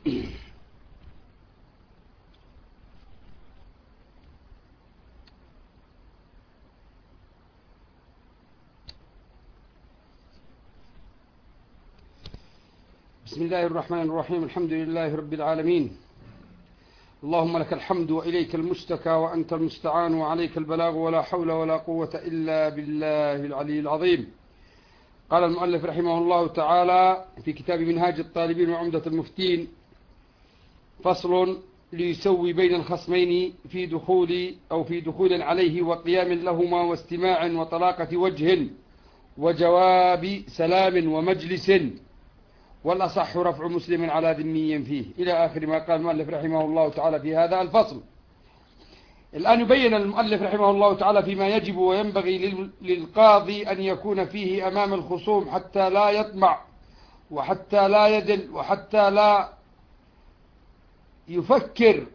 بسم الله الرحمن الرحيم. الحمد لله رب العالمين. اللهم لك الحمد وإليك المشتكى وأنت المستعان وعليك البلاغ ولا حول ولا قوة إلا بالله العلي العظيم. قال المؤلف رحمه الله تعالى في كتاب منهاج الطالبين وعمدة المفتين: فصل: ليسوي بين الخصمين في دخول عليه وقيام لهما واستماع وطلاقة وجه وجواب سلام ومجلس، والأصح رفع مسلم على ذمي فيه، إلى آخر ما قال المؤلف رحمه الله تعالى في هذا الفصل. الآن يبين المؤلف رحمه الله تعالى فيما يجب وينبغي للقاضي أن يكون فيه أمام الخصوم حتى لا يطمع وحتى لا يدل وحتى لا يفكر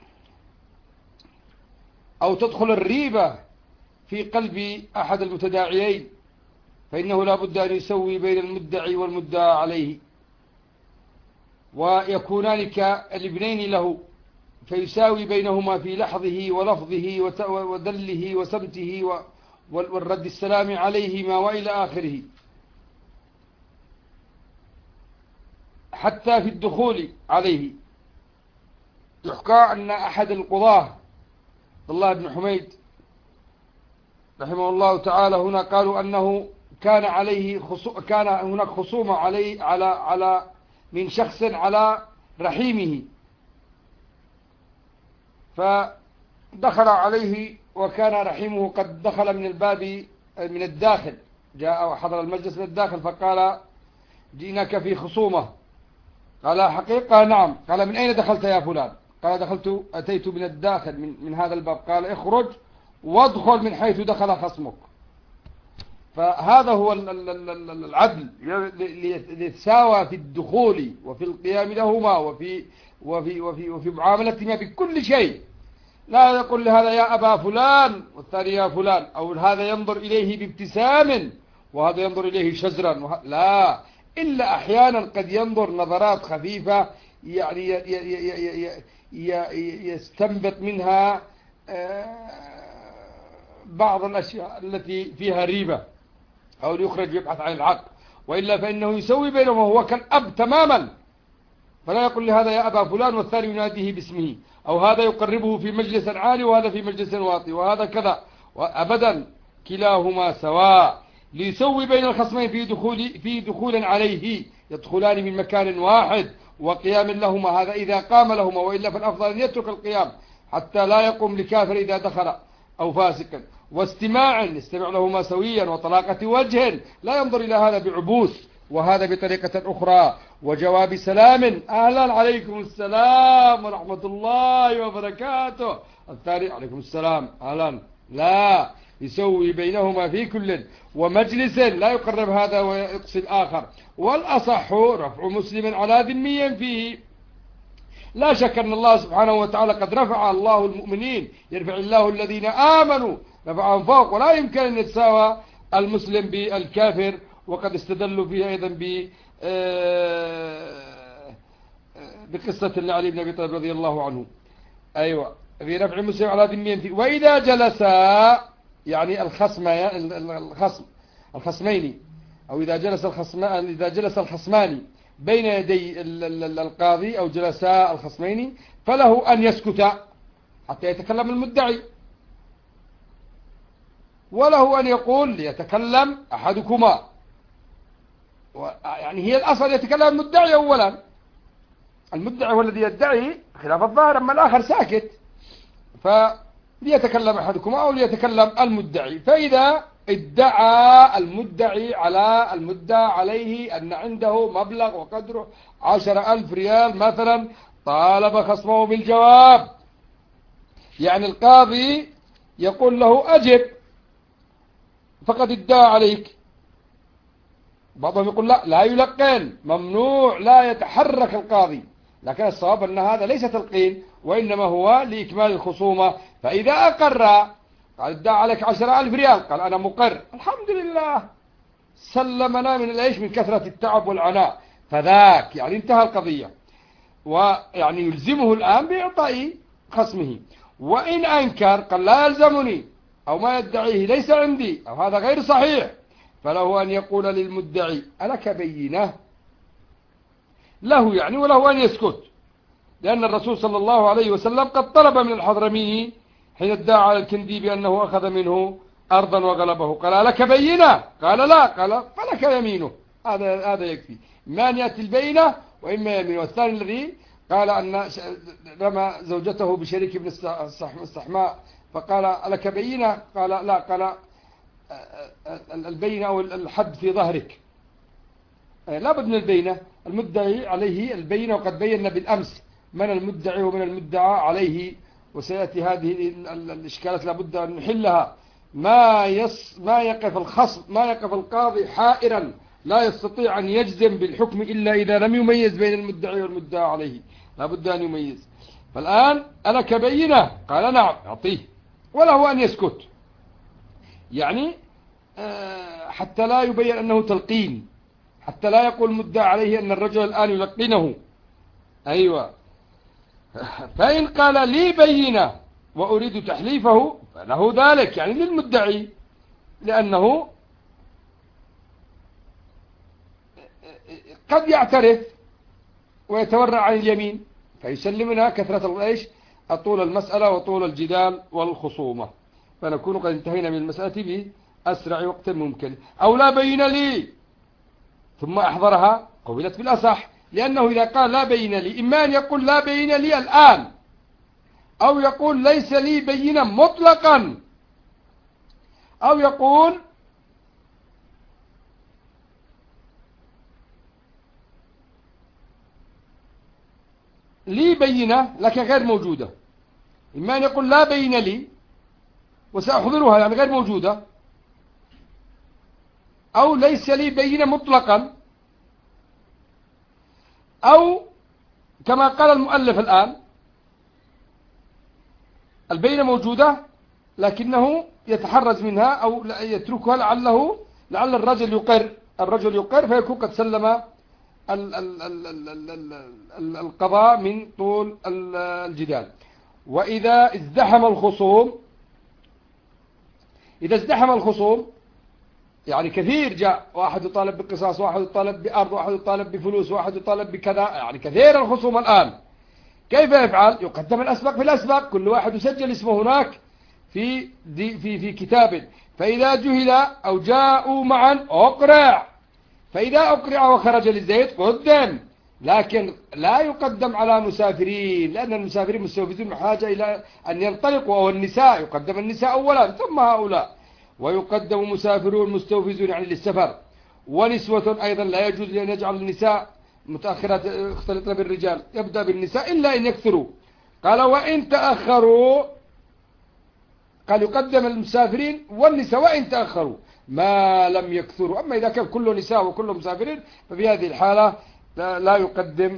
أو تدخل الريبة في قلب أحد المتداعيين، فإنه لا بد أن يسوي بين المدعي والمدعى عليه، ويكونان كالابنين له، فيساوي بينهما في لحظه ولفظه ودله وسمته والرد السلام عليهما وإلى آخره. حتى في الدخول عليه يحكى أن أحد القضاة عبد الله بن حميد رحمه الله تعالى هنا قالوا أنه كان هناك خصومة عليه على من شخص على رحيمه، فدخل عليه وكان رحيمه قد دخل من الباب من الداخل، جاء وحضر المجلس من الداخل، فقال: جئناك في خصومة. قال: حقيقة نعم. قال: من أين دخلت يا فلان؟ قال: أتيت من الداخل من هذا الباب. قال: اخرج وادخل من حيث دخل خصمك. فهذا هو العدل، ليتساوى في الدخول وفي القيام لهما وفي معاملتهما بكل شيء. لا يقول لهذا يا أبا فلان والثاني يا فلان، أو هذا ينظر إليه بابتسام وهذا ينظر إليه شزرا، لا، إلا أحيانا قد ينظر نظرات خفيفة يعني يستنبط منها بعض الأشياء التي فيها ريبة، أو يخرج يبحث عن الحق، وإلا فإنه يسوي بينهم وهو كالأب تماما، فلا يقول لهذا يا أبا فلان والثاني يناديه باسمه، أو هذا يقربه في مجلس عالي وهذا في مجلس واطي وهذا كذا، وأبدا كلاهما سواء. ليسوي بين الخصمين في دخول عليه، يدخلان من مكان واحد وقيام لهما، هذا إذا قام لهما، وإلا فالأفضل أن يترك القيام حتى لا يقوم لكافر إذا دخل أو فاسقا، واستماع يستمع لهما سويا، وطلاقة وجه لا ينظر إلى هذا بعبوس وهذا بطريقة أخرى، وجواب سلام: أهلا عليكم السلام ورحمة الله وبركاته، الثاني: عليكم السلام أهلا. لا، يسوي بينهما في كل، ومجلس لا يقرب هذا ويقصي الآخر. والأصح رفع مسلم على ذمي فيه. لا شك أن الله سبحانه وتعالى قد رفع الله المؤمنين، يرفع الله الذين آمنوا رفعهم فوق، ولا يمكن أن يتساوى المسلم بالكافر، وقد استدلوا فيها أيضا بقصة علي بن أبي طالب رضي الله عنه. أيوة، في رفع مسلم على ذمي فيه. وإذا جلس يعني الخصمين، أو إذا جلس الخصمان بين يدي القاضي أو جلساء الخصمين، فله أن يسكت حتى يتكلم المدعي، وله أن يقول ليتكلم أحدكما. يعني هي الأصل يتكلم المدعي أولا، المدعي هو الذي يدعي خلاف الظاهر، أما الآخر ساكت، فليتكلم أحدكما أو ليتكلم المدعي. فإذا ادعى المدعي على المدعى عليه أن عنده مبلغ وقدره 10,000 ريال مثلا، طالب خصمه بالجواب، يعني القاضي يقول له: أجب فقد ادعى عليك. بعضهم يقول لا يلقن، ممنوع، لا يتحرك القاضي، لكن الصواب أن هذا ليس تلقين، وإنما هو لإكمال الخصومة. فإذا أقر، قال: ادعى عليك 10,000 ريال، قال: أنا مقر، الحمد لله، سلمنا من العيش من كثرة التعب والعناء، فذاك يعني انتهى القضية. ويعني يلزمه الآن بإعطاء خصمه. وإن أنكر قال لا يلزمني أو ما يدعيه ليس عندي أو هذا غير صحيح، فله أن يقول للمدعي ألك بينة، له يعني، وله أن يسكت، لأن الرسول صلى الله عليه وسلم قد طلب من الحضرمي حين ادعى على الكندي بأنه أخذ منه أرضا وغلبه، قال ألك بينة؟ قال لا، قال فلك يمينه. هذا يكفي، إما أن يأتي البينة وإما يمينه. والثاني الذي قال أن رمى زوجته بشريك ابن السحماء فقال ألك بينة؟ قال لا، قال البينة أو الحد في ظهرك، لا بد من البينة. المدعي عليه البينة، وقد بينا بالأمس من المدعي ومن المدعى عليه، وسيأتي هذه الإشكالات لابد أن نحلها. ما يقف الخصم، ما يقف القاضي حائرا لا يستطيع أن يجزم بالحكم إلا إذا لم يميز بين المدعي والمدعى عليه، لابد أن يميز. فالآن ألك بينة؟ قال نعم، أعطيه، وله أن يسكت، يعني حتى لا يبين أنه تلقين، حتى لا يقول المدعى عليه أن الرجل الآن يلقنه. أيوة. فإن قال لي بينة وأريد تحليفه فله ذلك، يعني للمدعي، لأنه قد يعترف ويتورع عن اليمين فيسلمنا كثرة طول المسألة وطول الجدال والخصومة، فنكون قد انتهينا من المسألة بأسرع وقت ممكن. أو لا بين لي ثم أحضرها قبلت بالأصح، لأنه إذا قال لا بين لي إما أن يقول لا بين لي الآن، أو يقول ليس لي بينة مطلقا، أو يقول لي بينة لكن غير موجودة. إما أن يقول لا بين لي وسأحضرها يعني غير موجودة، أو ليس لي بينة مطلقا، أو كما قال المؤلف الآن البينة موجودة لكنه يتحرز منها أو يتركها لعل الرجل يقر فيكون قد سلم القضاء من طول الجدال. وإذا ازدحم الخصوم يعني كثير جاء، واحد يطالب بقصاص، واحد يطالب بأرض، واحد يطالب بفلوس، واحد يطالب بكذا، يعني كثير الخصوم الآن، كيف يفعل؟ يقدم الأسبق في الأسبق، كل واحد يسجل اسمه هناك في كتاب، فإذا جهل أو جاءوا معا أقرع، فإذا أقرع وخرج للزيت قدم، لكن لا يقدم على مسافرين، لأن المسافرين مستوفزون بحاجة إلى أن ينطلقوا، أو النساء يقدم النساء أولا ثم هؤلاء، ويقدم مسافرون مستوفزون يعني للسفر، ونسوة أيضا لا يجوز أن يجعل النساء متأخرات يختلطن بالرجال، يبدأ بالنساء إلا إن يكثروا. قال وإن تأخروا، قال يقدم المسافرين والنساء وإن تأخروا ما لم يكثروا. أما إذا كان كله نساء وكله مسافرين ففي هذه الحالة لا يقدم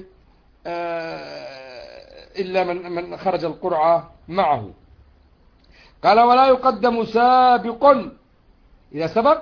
إلا من خرج القرعة معه. قال ولا يقدم سابق، إذا سبق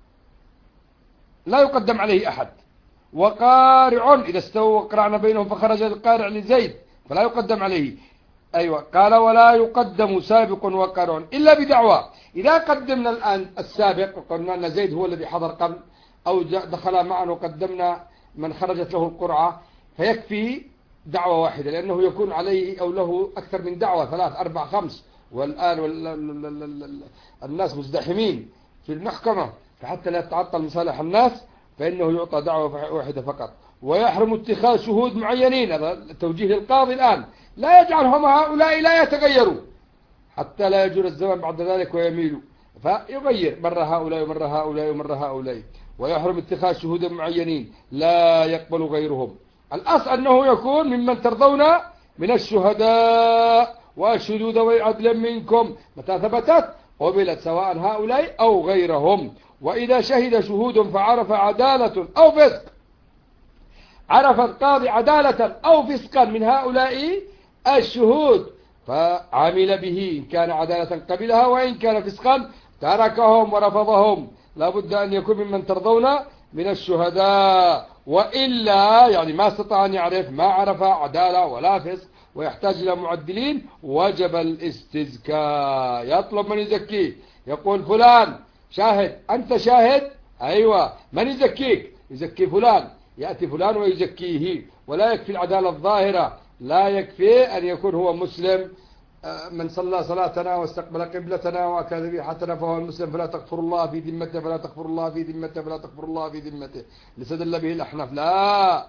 لا يقدم عليه أحد. وقارع، إذا استووا وقرعنا بينهم فخرج القارع لزيد فلا يقدم عليه. أيوة. قال ولا يقدم سابق وقارع إلا بدعوى. إذا قدمنا الآن السابق وقلنا أن زيد هو الذي حضر قبل أو دخل معنا وقدمنا من خرجت له القرعة، فيكفي دعوة واحدة، لأنه يكون عليه أو له أكثر من دعوة، 3 4 5، والآن الناس مزدحمين في المحكمة، فحتى لا يتعطل مصالح الناس فإنه يعطى دعوة واحدة فقط. ويحرم اتخاذ شهود معينين، هذا توجيه للقاضي الآن، لا يجعلهم هؤلاء لا يتغيروا حتى لا يجور الزمن بعد ذلك ويميلوا، فيغير مرة هؤلاء ومرة هؤلاء ومرة هؤلاء. ويحرم اتخاذ شهود معينين لا يقبل غيرهم. الأصل أنه يكون ممن ترضون من الشهداء وأشهدوا ذوي عدل منكم، متى ثبتت قبلت سواء هؤلاء أو غيرهم. وإذا شهد شهود فعرف عدالة أو فسق، عرف القاضي عدالة أو فسقا من هؤلاء الشهود فعمل به، إن كان عدالة قبلها، وإن كان فسقا تركهم ورفضهم. لا بد أن يكون ممن ترضون من الشهداء وإلا يعني ما استطاع أن يعرف، ما عرف عدالة ولا فسق ويحتاج إلى معدلين، وجب الاستزكاء. يطلب من يزكيه، يقول فلان شاهد، أنت شاهد؟ أيوة، من يزكيك؟ يزكي فلان. يأتي فلان ويزكيه. ولا يكفي العدالة الظاهرة، لا يكفي أن يكون هو مسلم، من صلى صلاتنا واستقبل قبلتنا وأكل ذبيحتنا فهو المسلم، فلا تغفر الله في ذمته، فلا تغفر الله في ذمته، فلا تغفر الله في ذمته، لسدل به الأحناف. لا،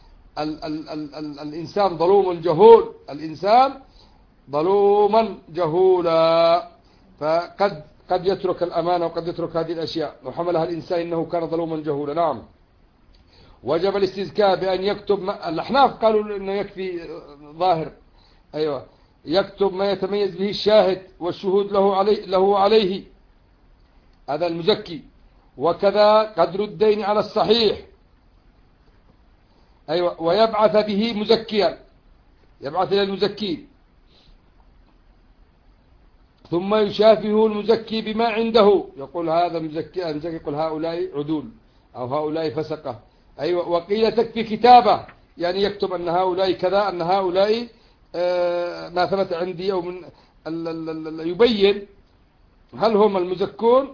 الإنسان ظلوم جهول، الإنسان ظلوما جهولا، قد يترك الأمانة وقد يترك هذه الأشياء لو حملها الإنسان إنه كان ظلوما جهولا. نعم. وجب الاستزكاء بأن يكتب الأحناف قالوا إنه يكفي ظاهر. أيوة، يكتب ما يتميز به الشاهد والشهود له عليه، هذا المزكي. وكذا قدر الدين على الصحيح. أيوة، ويبعث به مزكيا، يبعث إلى المزكين، ثم يشافه المزكي بما عنده، يقول هذا مزكي، المزكي يقول هؤلاء عدول أو هؤلاء فسقة. أيوة. وقيل تكفي كتابة، يعني يكتب أن هؤلاء كذا، أن هؤلاء ما ثبت عندي، أو من يبين هل هم المزكون.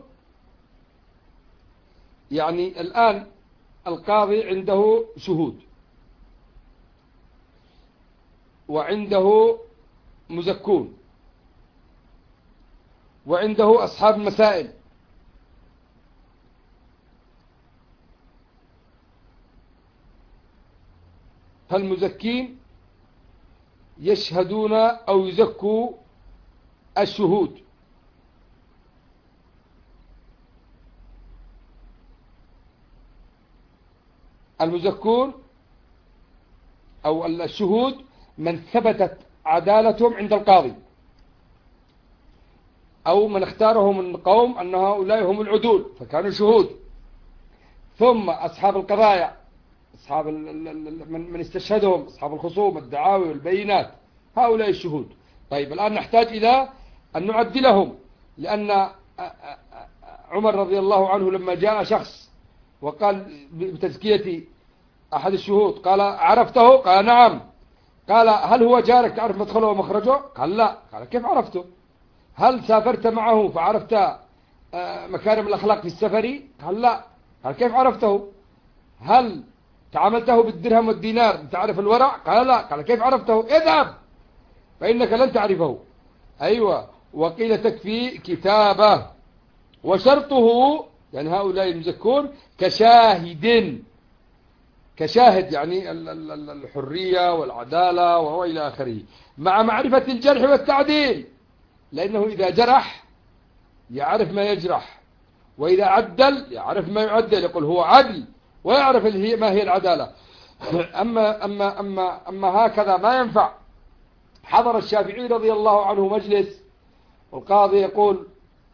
يعني الآن القاضي عنده شهود وعنده مزكون وعنده أصحاب مسائل، فالمزكين يشهدون أو يزكوا الشهود، المزكون أو الشهود من ثبتت عدالتهم عند القاضي، أو من اختاره من القوم أن هؤلاء هم العدول فكانوا شهود. ثم أصحاب القضايا، أصحاب من استشهدهم، أصحاب الخصوم، الدعاوي والبينات، هؤلاء الشهود. طيب الآن نحتاج إلى أن نعدلهم، لأن عمر رضي الله عنه لما جاء شخص وقال بتزكية أحد الشهود، قال عرفته؟ قال نعم. قال هل هو جارك تعرف مدخله ومخرجه؟ قال لا. قال كيف عرفته؟ هل سافرت معه فعرفت مكارم الأخلاق في السفر؟ قال لا. قال كيف عرفته؟ هل تعاملته بالدرهم والدينار تعرف الورع؟ قال لا. قال كيف عرفته؟ اذهب فإنك لن تعرفه. أيوة. وقيل تكفي كتابة، وشرطه يعني هؤلاء المزكون كشاهد، كشاهد يعني الحرية والعدالة وهو إلى آخره، مع معرفة الجرح والتعديل، لأنه إذا جرح يعرف ما يجرح، وإذا عدل يعرف ما يعدل، يقول هو عدل ويعرف ما هي العدالة. أما هكذا ما ينفع. حضر الشافعي رضي الله عنه مجلس، والقاضي يقول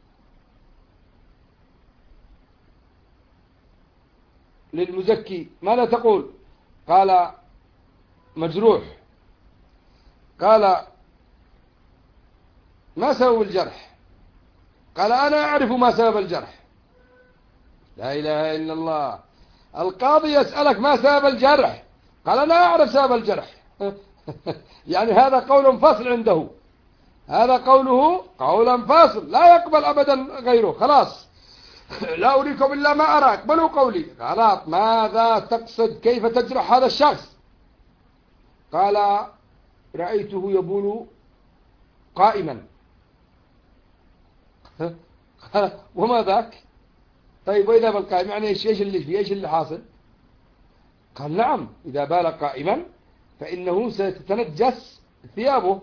للمزكي ماذا تقول؟ قال مجروح. قال ما سبب الجرح؟ قال أنا أعرف ما سبب الجرح. لا إله إلا الله. القاضي يسألك ما سبب الجرح؟ قال أنا أعرف سبب الجرح. يعني هذا قول فاصل عنده، هذا قوله قولا فاصل لا يقبل أبدا غيره. خلاص لا أريكم إلا ما أرى، اقبلوا قولي. خلاص ماذا تقصد؟ كيف تجرح هذا الشخص؟ قال رأيته يبول قائما. وما ذاك؟ طيب وإذا بال قائم يعني إيش اللي فيه؟ إيش اللي حاصل؟ قال نعم، إذا بال قائما فإنه ستتنجس ثيابه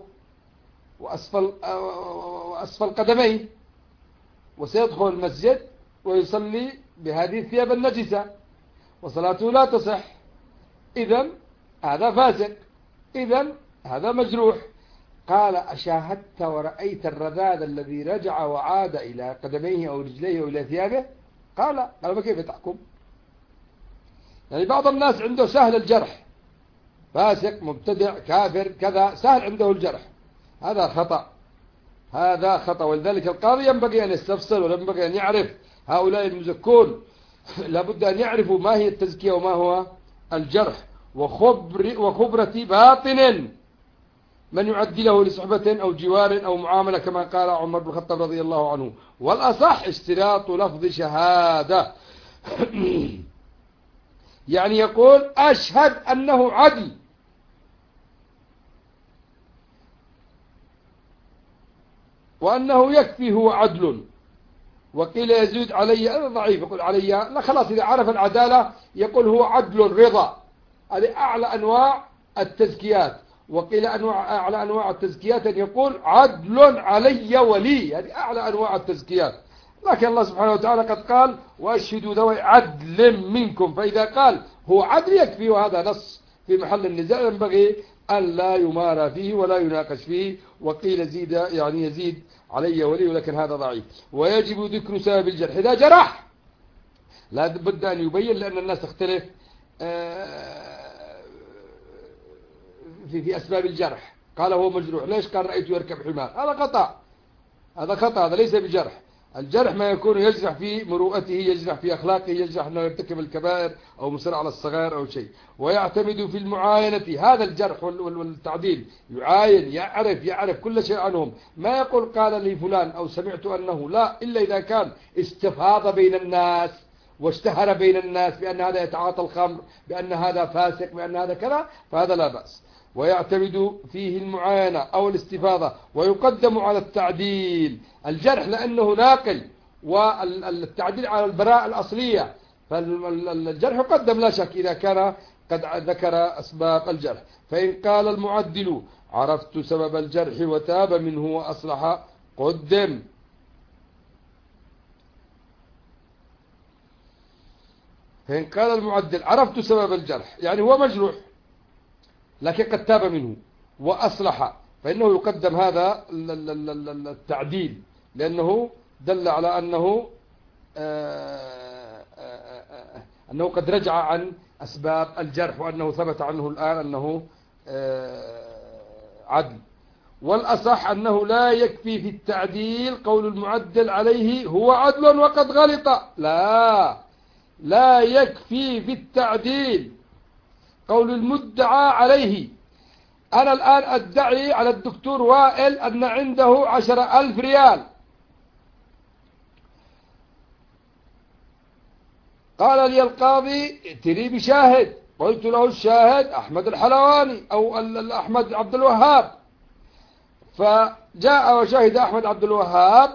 وأسفل قدميه، وسيدخل المسجد ويصلي بهذه الثياب النجسة وصلاته لا تصح. إذن هذا فاسق، إذن هذا مجروح. قال أشاهدت ورأيت الرذاذ الذي رجع وعاد إلى قدميه أو رجليه أو إلى ثيابه؟ قال فكيف تحكم؟ يعني بعض الناس عنده سهل الجرح، فاسق مبتدع كافر كذا سهل عنده الجرح، هذا خطأ، هذا خطأ. ولذلك القاضي ينبغي أن يستفصل، وينبغي أن يعرف هؤلاء المزكون، لابد أن يعرفوا ما هي التزكية وما هو الجرح وخبرة باطن من يعدله لصحبة أو جوار أو معاملة كما قال عمر بن الخطاب رضي الله عنه. والأصح اشتراط لفظ شهادة يعني يقول أشهد أنه عدل، وأنه يكفي هو عدل. وقيل يزيد علي، أنا ضعيف، يقول علي لا خلاص، إذا عرف العدالة يقول هو عدل رضا، هذه أعلى أنواع التزكيات. وقيل أعلى أنواع التزكيات أن يقول عدل علي ولي، هذه أعلى أنواع التزكيات. لكن الله سبحانه وتعالى قد قال وأشهدوا ذوي عدل منكم، فإذا قال هو عدل يكفي، وهذا نص في محل النزاع ينبغي أن لا يمارى فيه ولا يناقش فيه. وقيل زيد يعني يزيد علي ولي، ولكن هذا ضعيف. ويجب ذكر سبب الجرح إذا جرح، لا بد أن يبين، لأن الناس تختلف في أسباب الجرح. قال هو مجروح، ليش قال رأيته يركب حمار؟ هذا خطأ، هذا خطأ، هذا ليس بجرح. الجرح ما يكون يجرح في مروءته، يجرح في أخلاقه، يجرح أنه يرتكب الكبائر أو مصر على الصغائر أو شيء. ويعتمد في المعاينة، هذا الجرح والتعديل، يعاين، يعرف كل شيء عنهم، ما يقول قال لي فلان أو سمعت أنه، لا، إلا إذا كان استفاض بين الناس واشتهر بين الناس بأن هذا يتعاطى الخمر، بأن هذا فاسق، بأن هذا كذا، فهذا لا بأس. ويعتمد فيه المعاينة أو الاستفاضة، ويقدم على التعديل الجرح لأنه ناقل، والتعديل على البراءة الأصلية، فالجرح يقدم لا شك إذا كان قد ذكر أسباب الجرح. فإن قال المعدل عرفت سبب الجرح وتاب منه وأصلح قدم. فإن قال المعدل عرفت سبب الجرح، يعني هو مجروح لكن قد تاب منه وأصلح، فإنه يقدم هذا التعديل، لأنه دل على أنه قد رجع عن أسباب الجرح، وأنه ثبت عنه الآن أنه عدل. والأصح أنه لا يكفي في التعديل قول المعدل عليه هو عدل وقد غلط، لا يكفي في التعديل قول المدعى عليه. أنا الآن أدعي على الدكتور وائل أن عنده 10,000 ريال، قال لي القاضي ائتني بشاهد، قلت له الشاهد أحمد الحلواني أو أحمد عبد الوهاب، فجاء وشهد أحمد عبد الوهاب،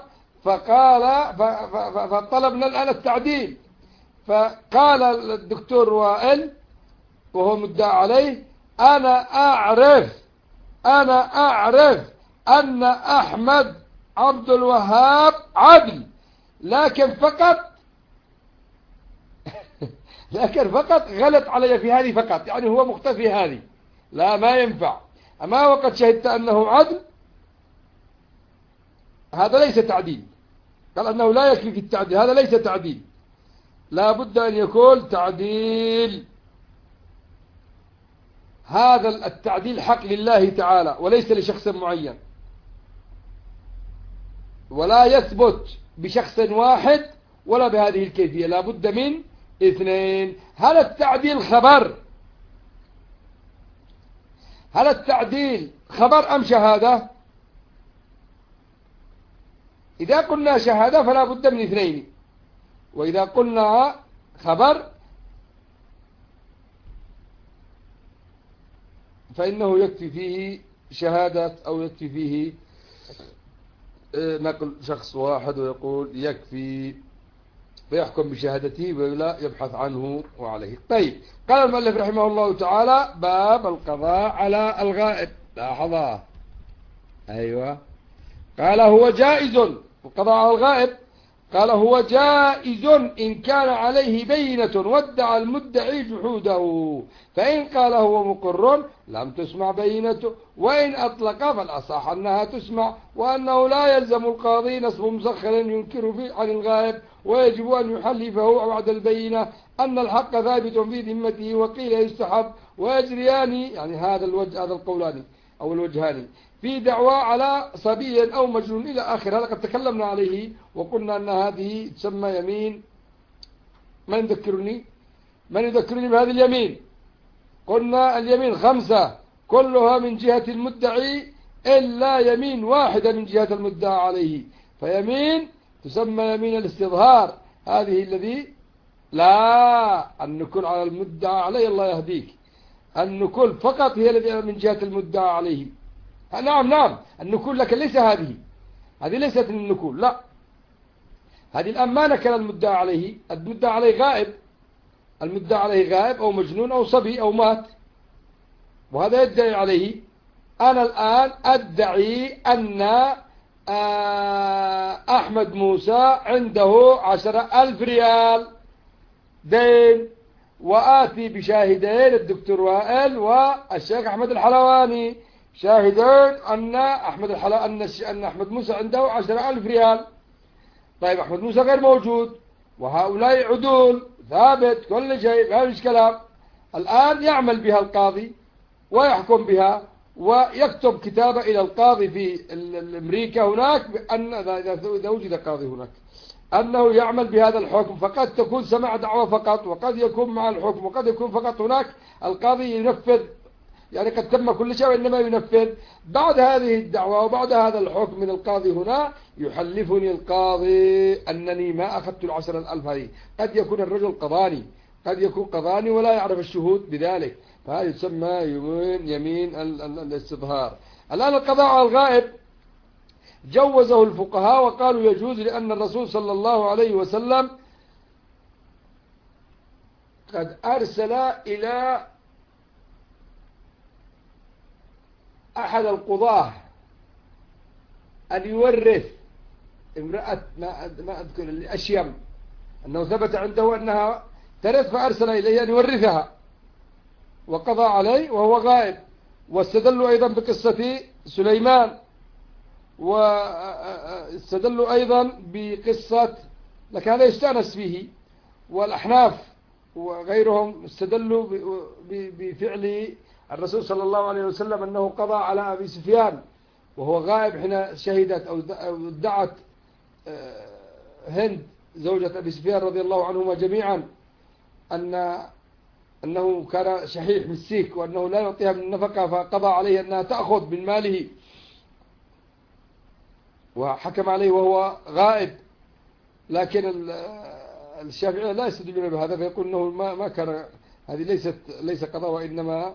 فطلبنا الآن التعديل، فقال الدكتور وائل وهو مدعى عليه أنا أعرف أن أحمد عبد الوهاب عدل، لكن فقط غلط علي في هذه فقط، يعني هو مختفي هذه، لا ما ينفع. أما وقد شهدت أنه عدل، هذا ليس تعديل. قال أنه لا يكفي في التعديل، هذا ليس تعديل، لا بد أن يكون تعديل. هذا التعديل حق لله تعالى وليس لشخص معين، ولا يثبت بشخص واحد ولا بهذه الكيفية، لا بد من اثنين. هل التعديل خبر أم شهادة؟ إذا قلنا شهادة فلا بد من اثنين، وإذا قلنا خبر فإنه يكفي فيه شهادة أو يكفي فيه نقل شخص واحد ويقول يكفي، فيحكم بشهادته ولا يبحث عنه وعليه. طيب، قال المؤلف رحمه الله تعالى باب القضاء على الغائب. لاحظها، أيوة، قال هو جائز القضاء على الغائب، قال هو جائز إن كان عليه بينة وادعى المدعي جحوده، فإن قال هو مقر لم تسمع بينته، وإن أطلق فالأصح أنها تسمع، وأنه لا يلزم القاضي نصب مسخر ينكر فيه عن الغائب، ويجب أن يحلفه بعد البينة أن الحق ثابت في ذمته. وقيل يستحب ويجريان، يعني هذا القولان أو الوجهان في دعوى على صبي أو مجنون إلى آخر. هذا قد تكلمنا عليه وقلنا أن هذه تسمى يمين. من يذكرني بهذه اليمين؟ قلنا اليمين 5 كلها من جهة المدعي إلا يمين واحدة من جهة المدعى عليه، فيمين تسمى يمين الاستظهار، هذه الذي لا النكول على المدعى عليه، الله يهديك، النكول فقط هي التي من جهة المدعى عليه. نعم النكول، لكن ليس هذه ليست من النكول، لا، هذه الآن ما نكل المدعى عليه، المدعى عليه غائب، المدعى عليه غائب أو مجنون أو صبي أو مات، وهذا يدعي عليه. أنا الآن أدعي أن أحمد موسى عنده 10,000 ريال دين، وآتي بشاهدين، الدكتور وائل والشيخ أحمد الحلواني، شاهدين أن أحمد موسى عنده 10,000 ريال. طيب أحمد موسى غير موجود، وهؤلاء عدول ثابت كل شيء، ما فيش كلام. الآن يعمل بها القاضي ويحكم بها ويكتب كتابة إلى القاضي في أمريكا هناك بأن إذا وجد قاضي هناك أنه يعمل بهذا الحكم، فقد تكون سماع دعوة فقط، وقد يكون مع الحكم، وقد يكون فقط هناك القاضي ينفذ، يعني قد تم كل شيء وإنما ينفذ. بعد هذه الدعوة وبعد هذا الحكم من القاضي هنا يحلفني القاضي أنني ما أخذت 10,000 هذه. قد يكون الرجل قضاني، قد يكون قضاني ولا يعرف الشهود بذلك، فهذا يسمى يمين الاستظهار. الآن القضاء على الغائب جوزه الفقهاء وقالوا يجوز، لأن الرسول صلى الله عليه وسلم قد أرسل إلى أحد القضاة أن يورث امرأة ما أذكر الأشيم، أنه ثبت عنده أنها ترث، فأرسل إليه أن يورثها وقضى عليه وهو غائب. واستدلوا أيضا بقصة سليمان، واستدلوا أيضا بقصة، لكن هذا يستأنس فيه، والأحناف وغيرهم استدلوا بفعل الرسول صلى الله عليه وسلم أنه قضى على أبي سفيان وهو غائب حين شهدت أو ادعت هند زوجة أبي سفيان رضي الله عنهما جميعا أنه كان شحيح مسيك وأنه لا يعطيها من النفقة، فقضى عليه أنها تأخذ من ماله وحكم عليه وهو غائب. لكن الشافعية لا يستدلون بهذا، فيقول أنه ما كان، هذه ليس قضاء، وإنما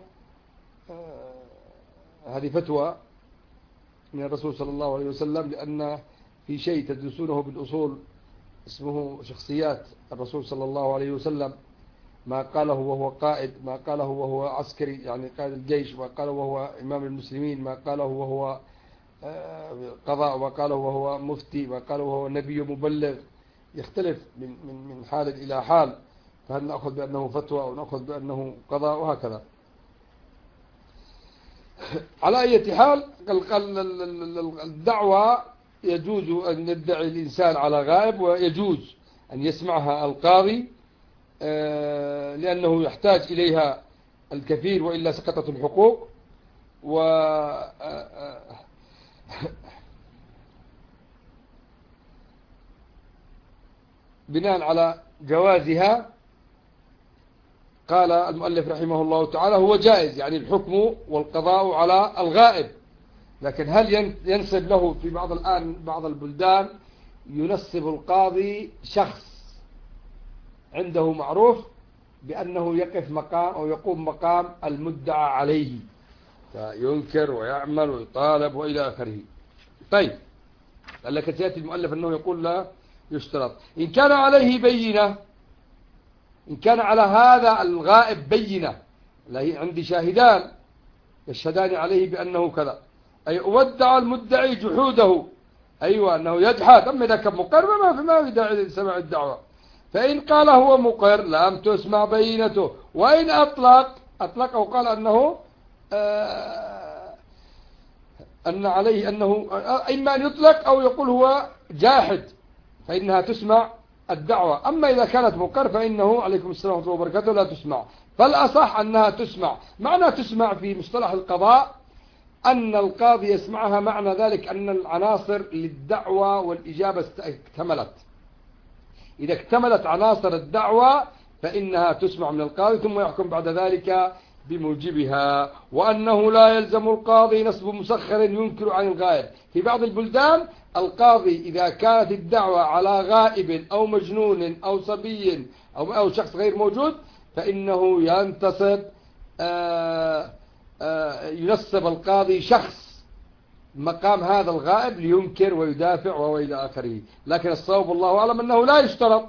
هذه فتوى من الرسول صلى الله عليه وسلم، لأن في شيء تدرسونه بالأصول اسمه شخصيات الرسول صلى الله عليه وسلم، ما قاله وهو قائد، ما قاله وهو عسكري يعني قائد الجيش، ما قاله وهو إمام المسلمين، ما قاله وهو قضاء، ما قاله وهو مفتي، ما قاله وهو نبي مبلغ، يختلف من حال إلى حال، فهل نأخذ بأنه فتوى أو نأخذ بأنه قضاء، وهكذا. على أي حال الدعوة يجوز أن يدعي الإنسان على غائب، ويجوز أن يسمعها القاضي لأنه يحتاج إليها الكثير، وإلا سقطت الحقوق. بناء على جوازها قال المؤلف رحمه الله تعالى هو جائز، يعني الحكم والقضاء على الغائب. لكن هل ينسب له في بعض البلدان ينسب القاضي شخص عنده معروف بأنه يقف مقام أو يقوم مقام المدعى عليه، فينكر ويعمل ويطالب وإلى آخره. طيب قال لك سيأتي المؤلف أنه يقول لا يشترط إن كان عليه بينة، إن كان على هذا الغائب بينة، عندي شاهدان يشهدان عليه بأنه كذا، أي ودع المدعي جحوده، أيوة أنه يجحد، أما إذا كان مقر ما في داعي لسماع الدعوة. فإن قال هو مقر لم تسمع بينته، وإن أطلق وقال أنه أن عليه أنه إما أن يطلق أو يقول هو جاحد، فإنها تسمع الدعوة. أما إذا كانت مقر فإنه عليكم السلام ورحمة الله وبركاته لا تسمع. فالأصح أنها تسمع. معنى تسمع في مصطلح القضاء أن القاضي يسمعها، معنى ذلك أن العناصر للدعوة والإجابة اكتملت. إذا اكتملت عناصر الدعوة فإنها تسمع من القاضي، ثم يحكم بعد ذلك بموجبها، وأنه لا يلزم القاضي نصب مسخر ينكر عن الغائب. في بعض البلدان القاضي إذا كانت الدعوة على غائب أو مجنون أو صبي أو شخص غير موجود فإنه ينصب القاضي شخص مقام هذا الغائب لينكر ويدافع وإلى آخره. لكن الصواب والله أعلم أنه لا يشترط،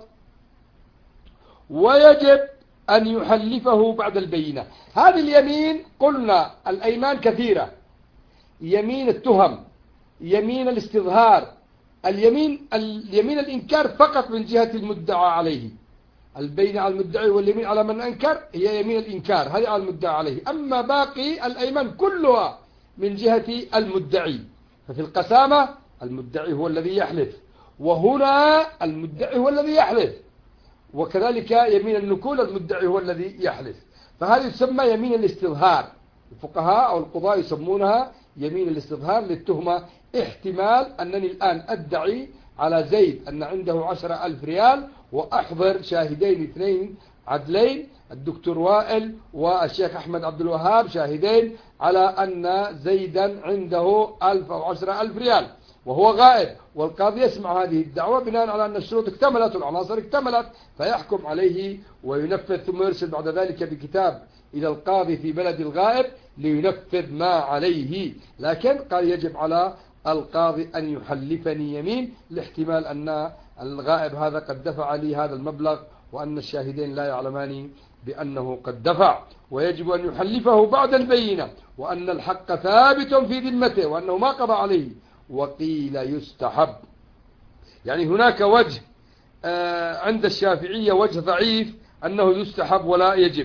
ويجب أن يحلفه بعد البينة. هذه اليمين قلنا الأيمان كثيرة: يمين التهم، يمين الاستظهار، اليمين الإنكار فقط من جهة المدعى عليه. البينة على المدعي واليمين على من أنكر هي يمين الإنكار، هذه على المدعى عليه. أما باقي الأيمان كلها من جهة المدعي. ففي القسامة المدعي هو الذي يحلف، وهنا المدعي هو الذي يحلف، وكذلك يمين النكول المدعي هو الذي يحلف. فهذه تسمى يمين الاستظهار. الفقهاء أو القضاء يسمونها يمين الاستظهار للتهمة. احتمال أنني الآن أدعي على زيد أن عنده 10,000 ريال، وأحضر شاهدين اثنين عدلين، الدكتور وائل والشيخ أحمد عبد الوهاب، شاهدين على أن زيدا عنده 1000 أو 10,000 ريال وهو غائب، والقاضي يسمع هذه الدعوة بناء على أن الشروط اكتملت والعناصر اكتملت، فيحكم عليه وينفذ، ثم يرسل بعد ذلك بكتاب إلى القاضي في بلد الغائب لينفذ ما عليه. لكن قال يجب على القاضي أن يحلفني يمين لاحتمال أن الغائب هذا قد دفع لي هذا المبلغ، وأن الشاهدين لا يعلمان بأنه قد دفع، ويجب أن يحلفه بعد البينة، وأن الحق ثابت في ذمته وأنه ما قضى عليه. وقيل يستحب، يعني هناك وجه عند الشافعية وجه ضعيف أنه يستحب ولا يجب،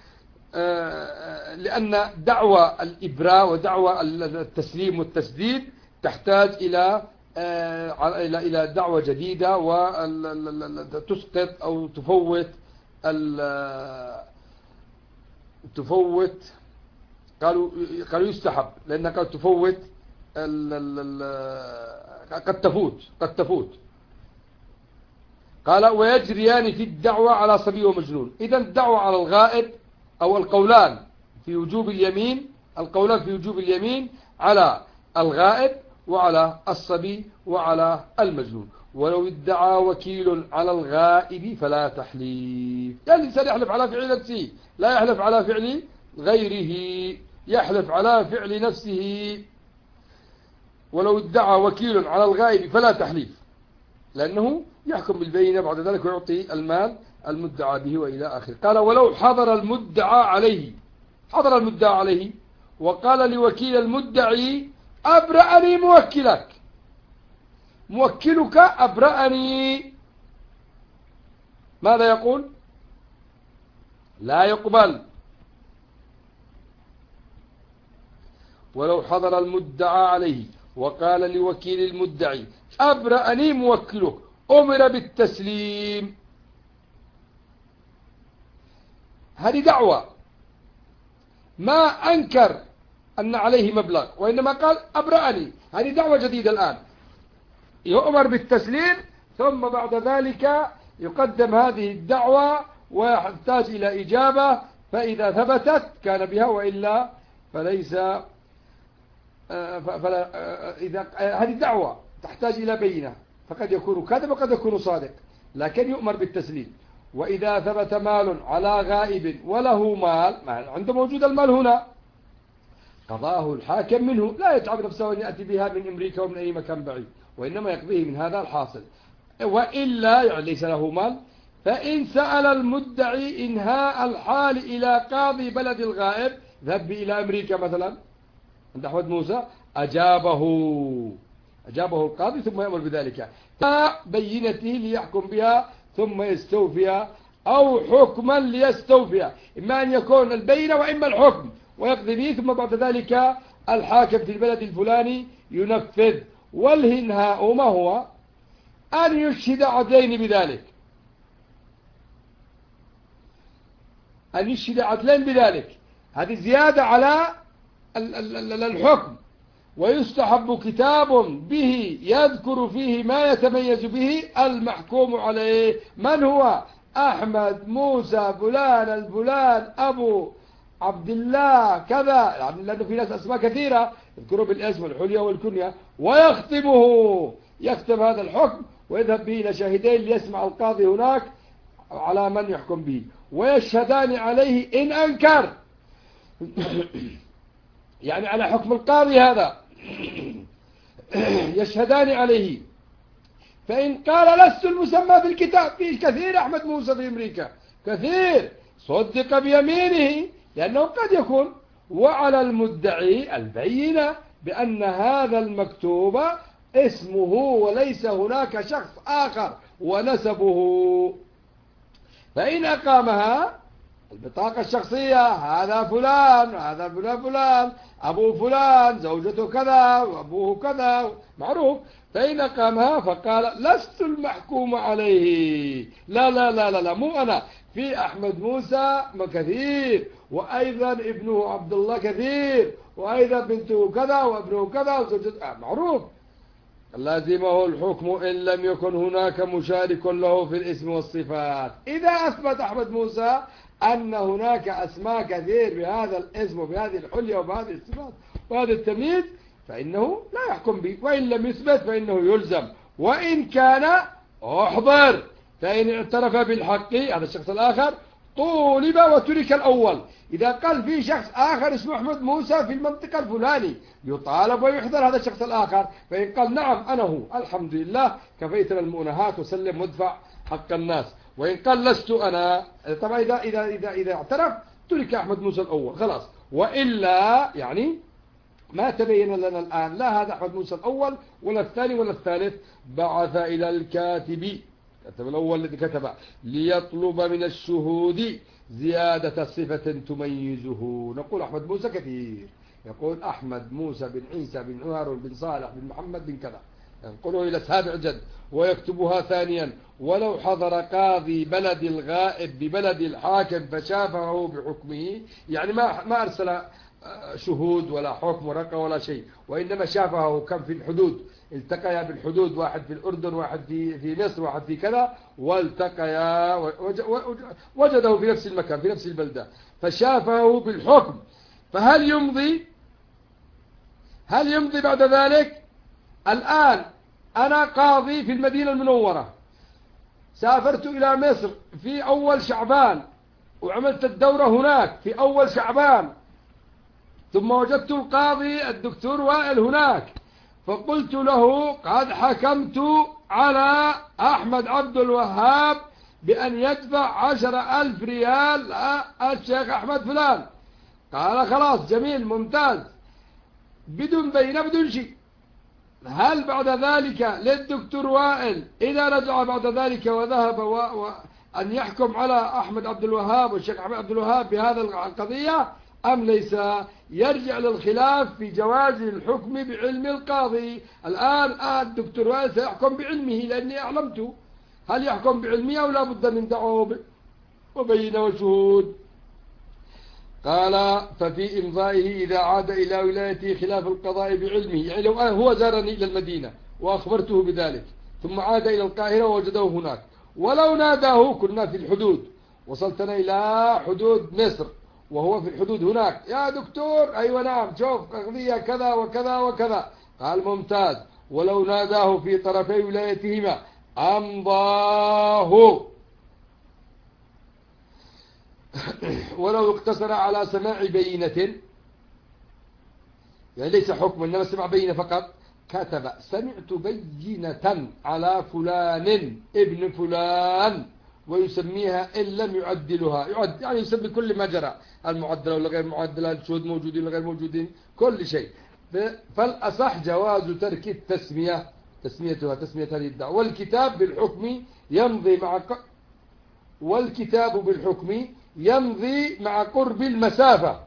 لأن دعوى الإبراء ودعوى التسليم والتسديد تحتاج إلى دعوة جديدة وتسقط أو تفوت. قالوا يستحب، لأن قال تفوت قد تفوت. قال ويجريان في الدعوة على صبي ومجنون. إذا الدعوة على الغائب أو القولان في وجوب اليمين على الغائب وعلى الصبي وعلى المجنون. ولو ادعى وكيل على الغائب فلا تحليف، يعني الإنسان يحلف على فعل نفسه، لا يحلف على فعل غيره، يحلف على فعل نفسه. ولو ادعى وكيل على الغائب فلا تحليف، لأنه يحكم بالبينة بعد ذلك ويعطي المال المدعى به وإلى آخره. قال ولو حضر المدعى عليه وقال لوكيل المدعي أبرأني موكلك أبرأني، ماذا يقول؟ لا يقبل. ولو حضر المدعى عليه وقال لوكيل المدعي أبرأني موكلك، أمر بالتسليم. هذه دعوة، ما أنكر أن عليه مبلغ، وإنما قال أبرأني. هذه دعوة جديدة الآن، يؤمر بالتسليم، ثم بعد ذلك يقدم هذه الدعوة ويحتاج إلى إجابة، فإذا ثبتت كان بها، وإلا فليس. إذا هذه الدعوة تحتاج إلى بينة، فقد يكون كاذب وقد يكون صادق، لكن يؤمر بالتسليم. وإذا ثبت مال على غائب وله مال، عنده موجود المال هنا، قضاه الحاكم منه، لا يتعب نفسه أن يأتي بها من أمريكا ومن أي مكان بعيد، وإنما يقضيه من هذا الحاصل. وإلا يعني ليس له مال، فإن سأل المدعي إنهاء الحال إلى قاضي بلد الغائب، ذهب إلى أمريكا مثلا عند أحمد موسى، أجابه القاضي ثم يأمر بذلك بينته ليحكم بها ثم يستوفي، أو حكما ليستوفي، إما أن يكون البينة وإما الحكم ويقضي به، ثم بعد ذلك الحاكم في البلد الفلاني ينفذ. والإنهاء ما هو؟ أن يشهد عدلين بذلك، أن يشهد عدلين بذلك، هذه زيادة على الحكم. ويستحب كتاب به يذكر فيه ما يتميز به المحكوم عليه. من هو؟ أحمد موسى فلان الفلان أبو عبد الله كذا، يعني لأنه في ناس أسماء كثيرة يذكروا بالاسم والحلية والكنية، ويختمه، يختم هذا الحكم ويذهب به إلى شاهدين ليسمع القاضي هناك على من يحكم به، ويشهدان عليه إن أنكر يعني على حكم القاضي هذا يشهدان عليه، فإن قال لست المسمى في الكتاب، في كثير أحمد موسى في أمريكا كثير صدق بيمينه لأنه قد يكون، وعلى المدعي البينة بأن هذا المكتوب اسمه وليس هناك شخص آخر ونسبه، فإن أقامها البطاقة الشخصية هذا فلان هذا فلان أبو فلان زوجته كذا وأبوه كذا معروف، فإن أقامها فقال لست المحكوم عليه، لا لا لا لا, لا مو أنا، في أحمد موسى كثير، وأيضا ابنه عبد الله كثير، وأيضا بنته كذا وابنه كذا وزوجته معروف، لازمه الحكم إن لم يكن هناك مشارك له في الاسم والصفات. إذا أثبت أحمد موسى أن هناك أسماء كثير بهذا الاسم وبهذه الحلية وبهذه الصفات وهذا التمييز فإنه لا يحكم به، وإن لم يثبت فإنه يلزم، وإن كان أحضر، فإن اعترف بالحق هذا الشخص الآخر طولب وترك الأول. إذا قال في شخص آخر اسمه أحمد موسى في المنطقة الفلاني يطالب ويحضر هذا الشخص الآخر، فإن قال نعم أنا هو الحمد لله كفيتنا المؤنهات وسلم وادفع حق الناس، وإن قال لست أنا طبعا إذا اعترف ترك أحمد موسى الأول خلاص، وإلا يعني ما تبين لنا الآن لا هذا أحمد موسى الأول ولا الثاني ولا الثالث. بعث إلى الكاتب، كتب الأول الذي كتب ليطلب من الشهود زيادة صفة تميزه. نقول أحمد موسى كثير، يقول أحمد موسى بن عيسى بن عمر بن صالح بن محمد بن كذا، ينقله إلى سابع جد، ويكتبها ثانيا ولو حضر قاضي بلد الغائب ببلد الحاكم فشافه بحكمه، يعني ما أرسل شهود ولا حكم ورقة ولا شيء، وإنما شافه كم في الحدود، التقيا بالحدود، واحد في الأردن واحد في مصر واحد في كذا، والتقيا وجده في نفس المكان في نفس البلدة فشافه بالحكم، فهل يمضي بعد ذلك؟ الآن أنا قاضي في المدينة المنورة، سافرت إلى مصر في أول شعبان وعملت الدورة هناك في أول شعبان، ثم وجدت القاضي الدكتور وائل هناك، فقلت له قد حكمت على أحمد عبد الوهاب بأن يدفع 10,000 ريال الشيخ أحمد فلان. قال خلاص جميل ممتاز بدون بينة بدون شيء. هل بعد ذلك للدكتور وائل إذا رجع بعد ذلك وذهب أن يحكم على أحمد عبد الوهاب والشيخ أحمد عبد الوهاب بهذا القضية أم ليس؟ يرجع للخلاف في جواز الحكم بعلم القاضي. الآن الدكتور وائل سيحكم بعلمه لأني أعلمته، هل يحكم بعلمه أو لا بد من دعوة وبينة وشهود؟ قال ففي إمضائه إذا عاد إلى ولايته خلاف القضاء بعلمه، يعني لو هو زارني إلى المدينة وأخبرته بذلك ثم عاد إلى القاهرة ووجده هناك، ولو ناداه كنا في الحدود، وصلتنا إلى حدود مصر وهو في الحدود هناك، يا دكتور أيوة نعم شوف قضية كذا وكذا وكذا، قال ممتاز، ولو ناداه في طرفي ولايتهما أمضاه، ولو اقتصر على سماع بينة، يعني ليس حكم إنما سمع بينة فقط، كتب سمعت بينة على فلان ابن فلان، ويسميها إن لم يعدلها، يعني يسمي كل ما جرى، المعدلة ولا غير معدلة، الشهود موجودين ولا غير موجودين، كل شيء. فالأصح جواز ترك تسميتها تسمية هذه الدعوة. والكتاب بالحكم يمضي مع قرب المسافة،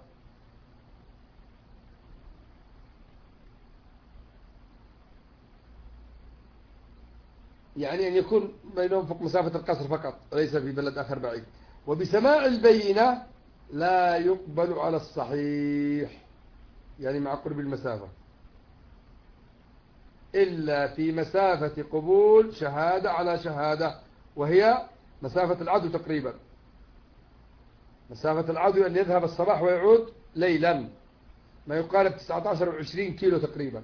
يعني أن يكون بينهم فوق مسافة القصر فقط وليس في بلد آخر بعيد. وبسماع البينة لا يقبل على الصحيح، يعني مع قرب المسافة، إلا في مسافة قبول شهادة على شهادة، وهي مسافة العدو تقريبا، مسافة العدو أن يذهب الصباح ويعود ليلا، ما يقارب 19 أو 20 كيلو تقريبا.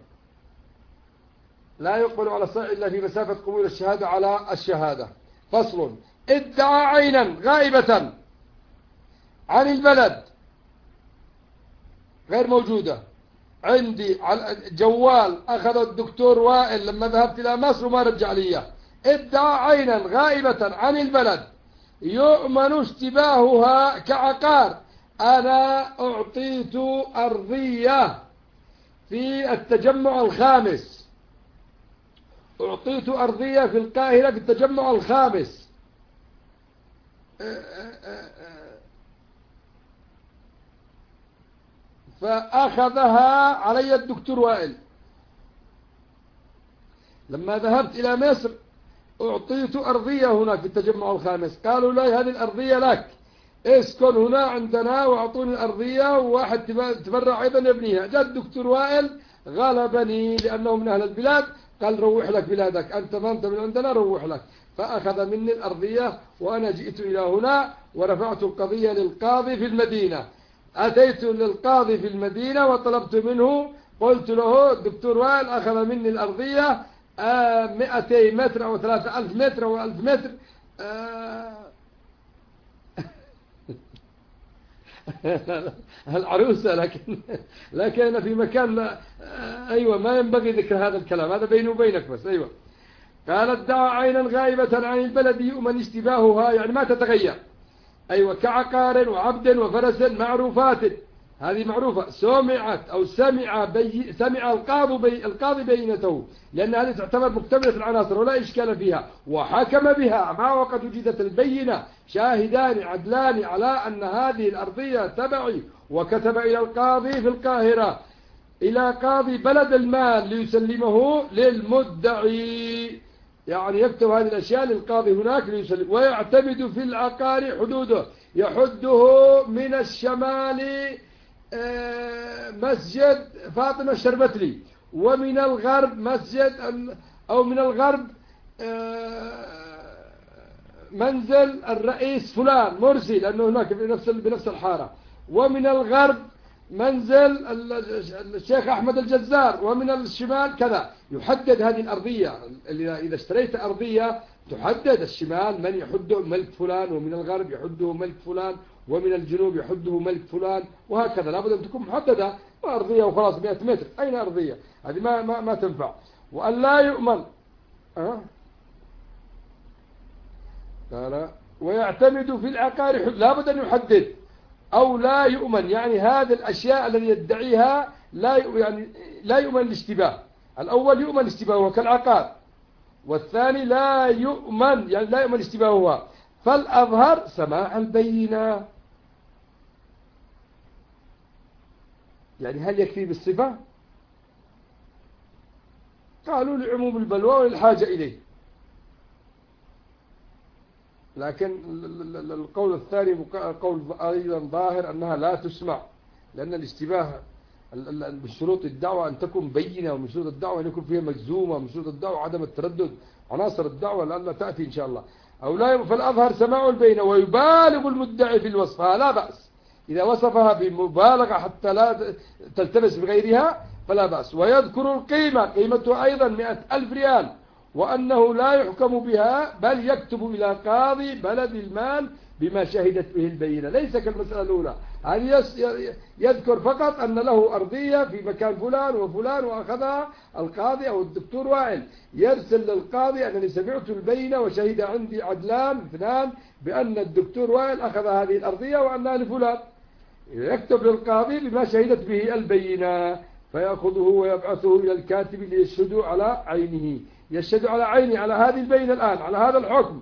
لا يقبل على الصحيح إلا في مسافة قبول الشهادة على الشهادة. فصل: ادعى عينا غائبة عن البلد غير موجودة عندي على جوال، أخذ الدكتور وائل لما ذهبت إلى مصر وما رجع لي. ادعى عينا غائبة عن البلد يؤمن اشتباهها كعقار. أنا أعطيت أرضية في التجمع الخامس، أعطيت أرضية في القاهرة في التجمع الخامس، فأخذها علي الدكتور وائل. لما ذهبت إلى مصر أعطيت أرضية هناك في التجمع الخامس، قالوا لي هذه الأرضية لك، اسكن هنا عندنا، وأعطوني الأرضية، وواحد تبرع أيضا يبنيها. جاء الدكتور وائل غلبني لأنه من أهل البلاد، قال روح لك بلادك، أنت ما أنت من عندنا، روح لك. فأخذ مني الأرضية، وأنا جئت إلى هنا ورفعت القضية للقاضي في المدينة. أتيت للقاضي في المدينة وطلبت منه، قلت له الدكتور وائل أخذ مني الأرضية 200 متر أو 3000 متر أو 1000 متر. العروسة، لكن أنا في مكان لا. أيوة، ما ينبغي ذكر هذا الكلام، هذا بيني وبينك بس. أيوة. قال: ادعى عينا غائبة عن البلد يؤمن اشتباهها، يعني ما تتغير. أيوة، كعقار وعبد وفرس معروفات، هذه معروفة. سمعت أو سمع القاضي بينته، لأن هذه تعتبر مكتملة العناصر ولا إشكال فيها، وحكم بها مع وقد وجدت البينة شاهدان عدلان على أن هذه الأرضية تبعي، وكتب إلى القاضي في القاهرة إلى قاضي بلد المال ليسلمه للمدعي، يعني يكتب هذه الأشياء للقاضي هناك ليسلم. ويعتمد في العقار حدوده، يحده من الشمال مسجد فاطمة الشربتلي، ومن الغرب مسجد، أو من الغرب منزل الرئيس فلان مرسي، لأنه هناك بنفس الحارة، ومن الغرب منزل الشيخ أحمد الجزار، ومن الشمال كذا. يحدد هذه الأرضية، إذا اشتريت أرضية تحدد الشمال من يحده ملك فلان، ومن الغرب يحده ملك فلان، ومن الجنوب يحده ملك فلان، وهكذا. لابد أن تكون محددة. أرضية وخلاص 100 متر، أين أرضية؟ هذه ما تنفع. وأن لا يؤمن. قال: ويعتمد في العقار لابد أن يحدد. أو لا يؤمن، يعني هذه الأشياء التي يدعيها لا يؤمن الاشتباه. الأول يؤمن اشتباهه كالعقار، والثاني لا يؤمن، يعني لا يؤمن اشتباهها. فالأظهر سماع البينة. يعني هل يكفي بالصفة؟ قالوا لعموم البلوى وللحاجة إليه. لكن القول الثاني قول أيضا ظاهر أنها لا تسمع، لأن الاشتباه من شروط الدعوة أن تكون بينة، ومن شروط الدعوة أن يكون فيها مجزومة، ومن شروط الدعوة عدم التردد، عناصر الدعوة لأنها تأتي إن شاء الله. أو لا، فالأظهر سماع البينة، ويبالغ المدعي في الوصفها، لا بأس إذا وصفها بمبالغة حتى لا تلتبس بغيرها فلا بأس. ويذكر القيمة، قيمتها أيضا 100,000 ريال، وأنه لا يحكم بها، بل يكتب إلى قاضي بلد المال بما شهدت به البينة. ليس كالمسألة الأولى، هذه يذكر فقط أن له أرضية في مكان فلان وفلان، وأخذها القاضي أو الدكتور وائل، يرسل للقاضي أنني سمعت البينة وشهد عندي عدلان 2 بأن الدكتور وائل أخذ هذه الأرضية وأنها لفلان. يكتب للقاضي بما شهدت به البينة، فيأخذه ويبعثه إلى الكاتب ليشهد على عينه، يشهد على عيني على هذه البينة الآن، على هذا الحكم.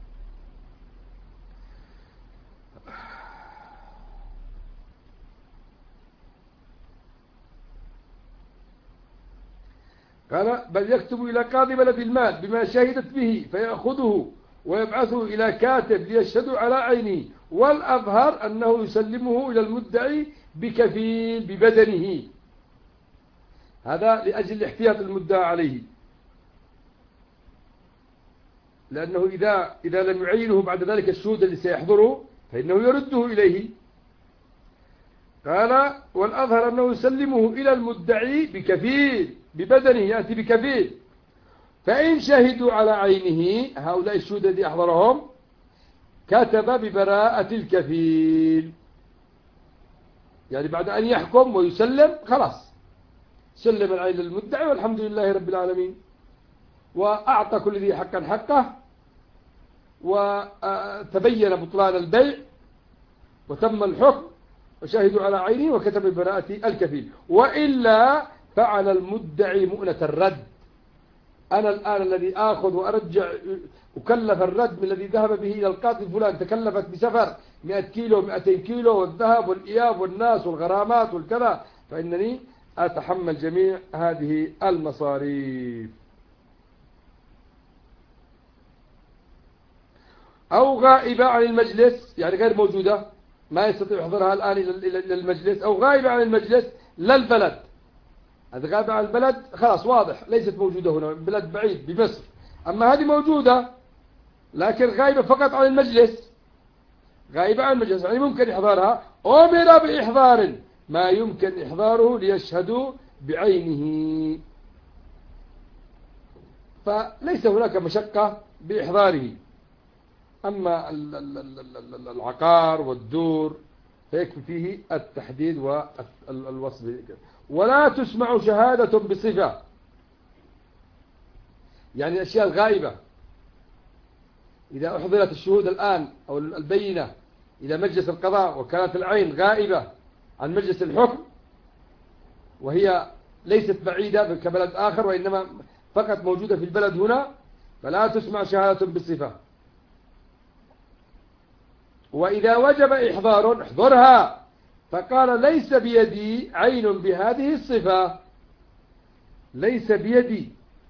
قال: بل يكتب إلى قاضي بلد المال بما شهدت به، فيأخذه ويبعثه إلى كاتب ليشهد على عينه. والأظهر أنه يسلمه إلى المدعي بكفيل ببدنه، هذا لأجل احتياط المدعى عليه، لأنه إذا لم يعينه بعد ذلك الشهود اللي سيحضره فإنه يرده إليه. قال والأظهر أنه يسلمه إلى المدعي بكفيل ببدنه، يأتي بكفيل. فإن شهدوا على عينه، هؤلاء الشهود الذي أحضرهم، كتب ببراءة الكفيل، يعني بعد أن يحكم ويسلم خلاص سلم العين للمدعي والحمد لله رب العالمين، وأعطى كل ذي حقا حقه، وتبين بطلان البيع وتم الحكم وشاهدوا على عينه وكتب ببراءة الكفيل. وإلا فعل المدعي مؤنة الرد. أنا الآن الذي آخذ وأرجع أكلف الرد من الذي ذهب به إلى القاضي فلان، تكلفت بسفر 100 كيلو 200 كيلو والذهب والإياب والناس والغرامات والكذا، فإنني أتحمل جميع هذه المصاريف. أو غائبة عن المجلس، يعني غير موجودة، ما يستطيع يحضرها الآن إلى المجلس، أو غائبة عن المجلس لا البلد. هذا غائبة عن البلد خلاص واضح ليست موجودة هنا، بلد بعيد بمصر. أما هذه موجودة لكن غائبة فقط عن المجلس، غائبة عن المجلس يعني ممكن إحضارها. أمر بإحضار ما يمكن إحضاره ليشهدوا بعينه، فليس هناك مشقة بإحضاره. أما العقار والدور فيكفي فيه التحديد والوصف. ولا تسمع شهادة بصفة، يعني الأشياء الغائبة إذا أحضرت الشهود الآن أو البينة إلى مجلس القضاء وكانت العين غائبة عن مجلس الحكم وهي ليست بعيدة كبلد آخر وإنما فقط موجودة في البلد هنا، فلا تسمع شهادة بصفة. وإذا وجب إحضار احضرها، فقال ليس بيدي عين بهذه الصفة، ليس بيدي.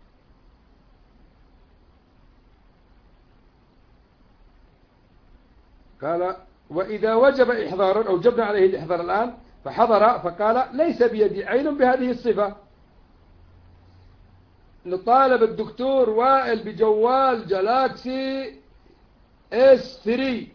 قال وإذا وجب إحضار أو جبنا عليه الإحضار الآن فحضر، فقال ليس بيدي عين بهذه الصفة. نطالب الدكتور وائل بجوال جالاكسي S3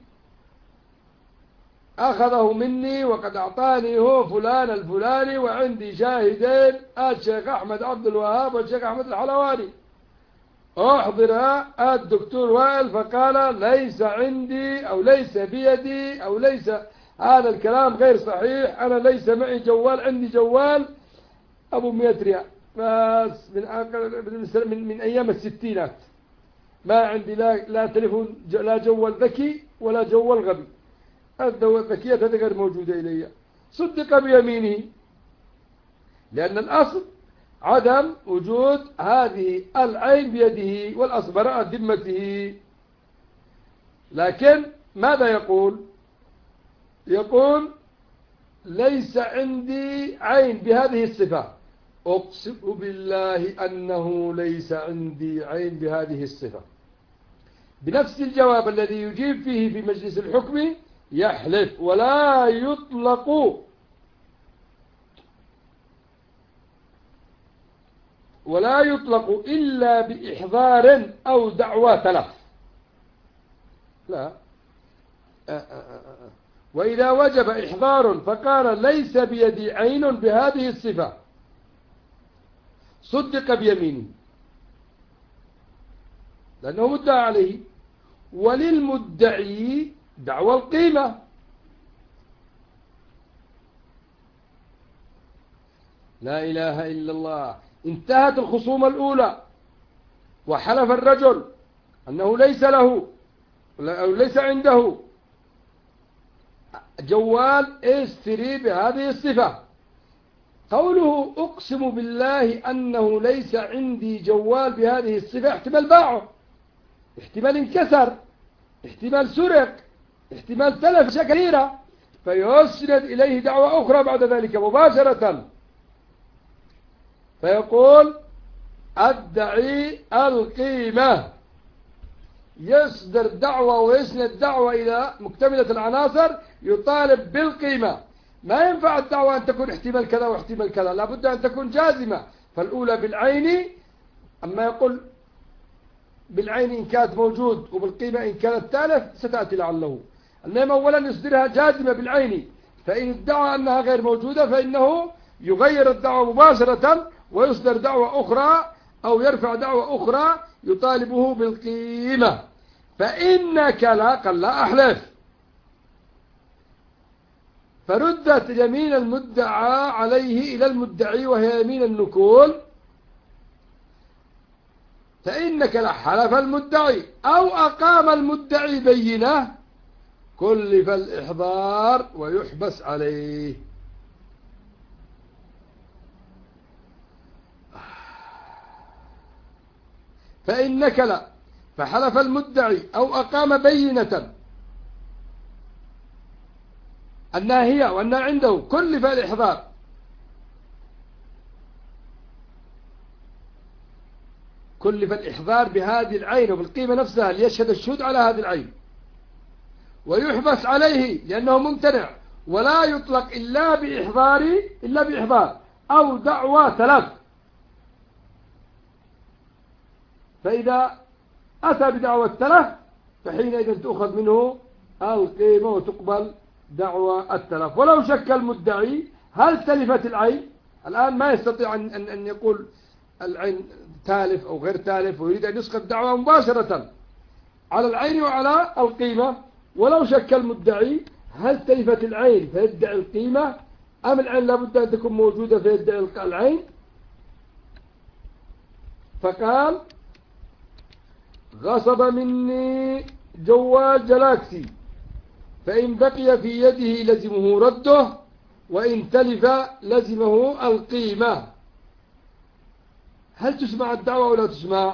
أخذه مني وقد أعطاني هو فلان الفلاني، وعندي شاهدين الشيخ أحمد عبد الوهاب والشيخ أحمد الحلواني. أحضرها الدكتور وائل فقال ليس عندي أو ليس بيدي أو ليس، هذا الكلام غير صحيح، أنا ليس معي جوال، عندي جوال أبو 100 ريال بس من أيام الستينات، ما عندي لا تليفون، لا جوال ذكي ولا جوال غبي، الدولة الذكية هذه غير موجودة إلي. صدق بيمينه، لأن الأصل عدم وجود هذه العين بيده والأصل براءة ذمته. لكن ماذا يقول؟ يقول ليس عندي عين بهذه الصفة، أقسم بالله أنه ليس عندي عين بهذه الصفة. بنفس الجواب الذي يجيب فيه في مجلس الحكم يحلف. ولا يطلق إلا بإحضار أو دعوى تلف. لا. وإذا وجب إحضار فقال ليس بيدي عين بهذه الصفة، صدق بيمينه لأنه مدعى عليه. وللمدعي دعوى القيمة. لا إله إلا الله. انتهت الخصومة الأولى وحلف الرجل أنه ليس له أو ليس عنده جوال S3 بهذه الصفة. قوله أقسم بالله أنه ليس عندي جوال بهذه الصفة، احتمال باعه، احتمال انكسر، احتمال سرق، احتمال تلف أشياء كثيرة، فيسند إليه دعوة أخرى بعد ذلك مباشرة، فيقول أدعي القيمة، يصدر دعوة ويسند دعوة إلى مكتملة العناصر يطالب بالقيمة. ما ينفع الدعوة أن تكون احتمال كذا واحتمال كذا، لابد أن تكون جازمة. فالأولى بالعين، أما يقول بالعين إن كانت موجود وبالقيمة إن كانت تالف ستأتي لعله. المهم أولا يصدرها جازمة بالعين، فإن ادعى أنها غير موجودة فإنه يغير الدعوة مباشرة ويصدر دعوة أخرى أو يرفع دعوة أخرى يطالبه بالقيمة. فإنك لا قال لا أحلف، فردت يمين المدعى عليه إلى المدعي وهي يمين النكول. فإنك لا حلف المدعي أو أقام المدعي بينة كلف الإحضار ويحبس عليه. فإنك لا فحلف المدعي أو أقام بينة أنها هي وأنها عنده كلف الإحضار. كلف الإحضار بهذه العين وبالقيمة نفسها ليشهد الشهود على هذه العين، ويحبس عليه لأنه ممتنع، ولا يطلق إلا بإحضار أو دعوى تلف. فإذا أتى بدعوى التلف فحينئذ تؤخذ منه القيمة وتقبل دعوى التلف. ولو شك المدعي هل تلفت العين، الآن ما يستطيع أن يقول العين تالف أو غير تالف، ويريد أن يسقط دعوة مباشرة على العين وعلى القيمة. ولو شك المدعي هل تلفت العين فيدعي القيمة أم العين لابد أن تكون موجودة فيدعي العين، فقال غصب مني جوال جلاكسي، فإن بقي في يده لزمه رده، وإن تلف لزمه القيمة. هل تسمع الدعوة ولا تسمع؟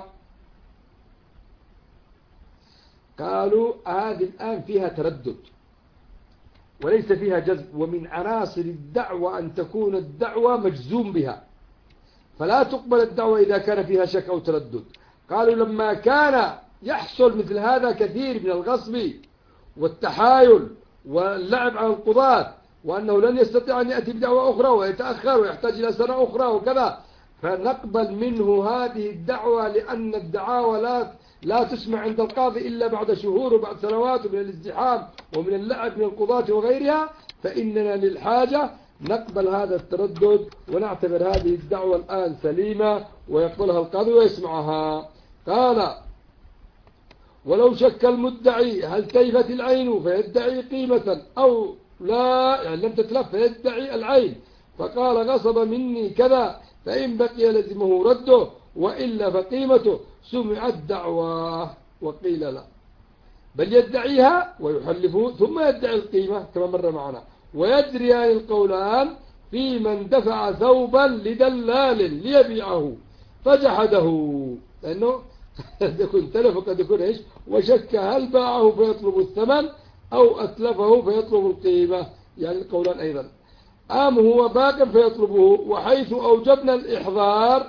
قالوا هذه الآن فيها تردد وليس فيها جزم، ومن عناصر الدعوة أن تكون الدعوة مجزوم بها، فلا تقبل الدعوة إذا كان فيها شك أو تردد. قالوا لما كان يحصل مثل هذا كثير من الغصب والتحايل واللعب على القضاة، وأنه لن يستطيع أن يأتي بدعوة أخرى ويتأخر ويحتاج إلى سنة أخرى وكذا، فنقبل منه هذه الدعوة، لأن الدعاوى لا تسمع عند القاضي إلا بعد شهور وبعد سنوات من الازدحام ومن اللعب من القضاة وغيرها، فإننا للحاجة نقبل هذا التردد ونعتبر هذه الدعوة الآن سليمة ويقبلها القاضي ويسمعها. قال ولو شك المدعي هل تلفت العين فيدعي قيمة أو لا، يعني لم تتلف فيدعي العين، فقال غصب مني كذا، فإن بقي لزمه رده وإلا فقيمته. سمعت دعوة وقيل لا، بل يدعيها ويحلفه ثم يدعي القيمة كما مر معنا. ويجريان القولان في من دفع ثوبا لدلال ليبيعه فجحده، لأنه قد يكون تلف وقد يكون إيش، وشك هل باعه فيطلب الثمن أو أتلفه فيطلب القيمة، يعني القولان أيضا. أم هو باق فيطلبه. وحيث أوجبنا الإحضار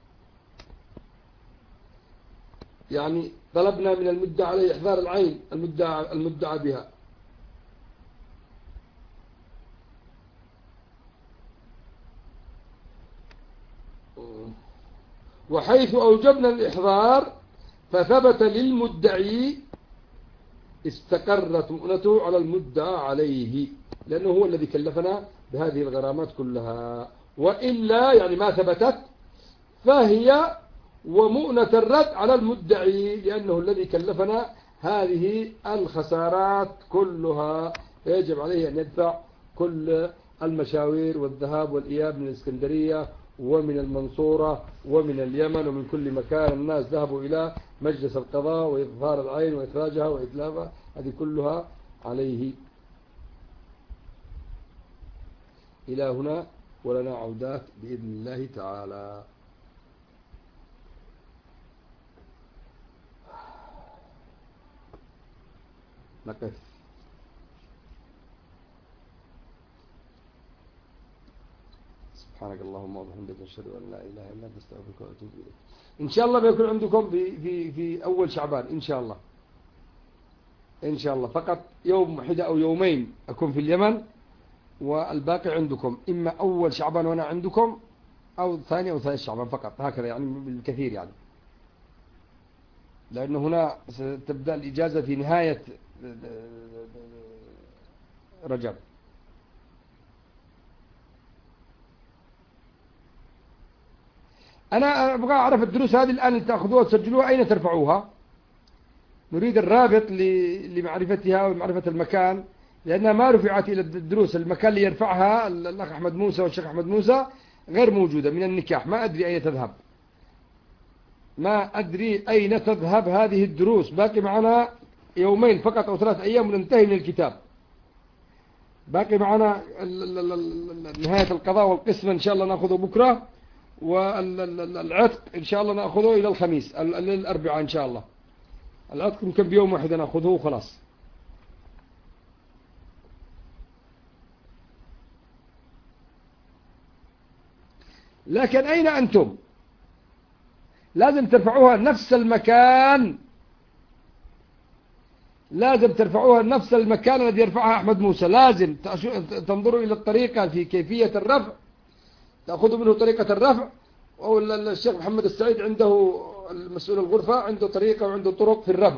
يعني طلبنا من المدعى عليه إحضار العين المدعى بها، وحيث أوجبنا الإحضار فثبت للمدعي استقرت مؤنته على المدعى عليه، لأنه هو الذي كلفنا بهذه الغرامات كلها، وإلا يعني ما ثبتت فهي ومؤنة الرد على المدعي، لأنه الذي كلفنا هذه الخسارات كلها، فيجب عليه أن يدفع كل المشاوير والذهاب والإياب من الإسكندرية ومن المنصورة ومن اليمن ومن كل مكان. الناس ذهبوا إلى مجلس القضاء وإظهار العين وإخراجها وإتلافها، هذه كلها عليه. إلى هنا ولنا عودات بإذن الله تعالى. نقف. سبحانك اللهم وبحمدك أشهد أن لا إله إلا أنت أستغفرك وأتوب إليك. إن شاء الله بيكون عندكم في أول شعبان إن شاء الله، إن شاء الله فقط يوم واحد أو يومين أكون في اليمن، والباقي عندكم إما أول شعبان وأنا عندكم، أو ثاني أو ثالث شعبان فقط، هكذا يعني بالكثير يعني، لأنه هنا ستبدأ الإجازة في نهاية رجب. أنا أبغى أعرف الدروس هذه الآن اللي تأخذوها وتسجلوها أين ترفعوها؟ نريد الرابط لمعرفتها ومعرفة المكان، لأنها ما رفعت إلى الدروس. المكان اللي يرفعها الأخ أحمد موسى والشيخ أحمد موسى غير موجودة من النكاح. ما أدري أين تذهب، ما أدري أين تذهب هذه الدروس. باقي معنا يومين فقط أو 3 أيام وننتهي من الكتاب. باقي معنا نهاية القضاء والقسمة إن شاء الله نأخذه بكرة، والعتق إن شاء الله نأخذه إلى الخميس الأربعاء إن شاء الله. العتق يمكن بيوم واحد نأخذه وخلاص. لكن أين أنتم؟ لازم ترفعوها نفس المكان، لازم ترفعوها نفس المكان الذي يرفعها أحمد موسى. لازم تنظروا إلى الطريقة في كيفية الرفع، تأخذوا منه طريقة الرفع. والشيخ محمد السعيد عنده المسؤول الغرفة عنده طريقة وعنده طرق في الرفع.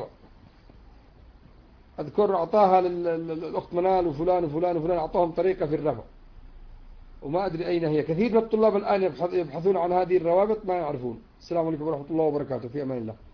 أذكر أعطاها للأخت منال وفلان وفلان وفلان، أعطاهم طريقة في الرفع وما أدري أين هي. كثير من الطلاب الآن يبحثون عن هذه الروابط ما يعرفون. السلام عليكم ورحمة الله وبركاته، في أمان الله.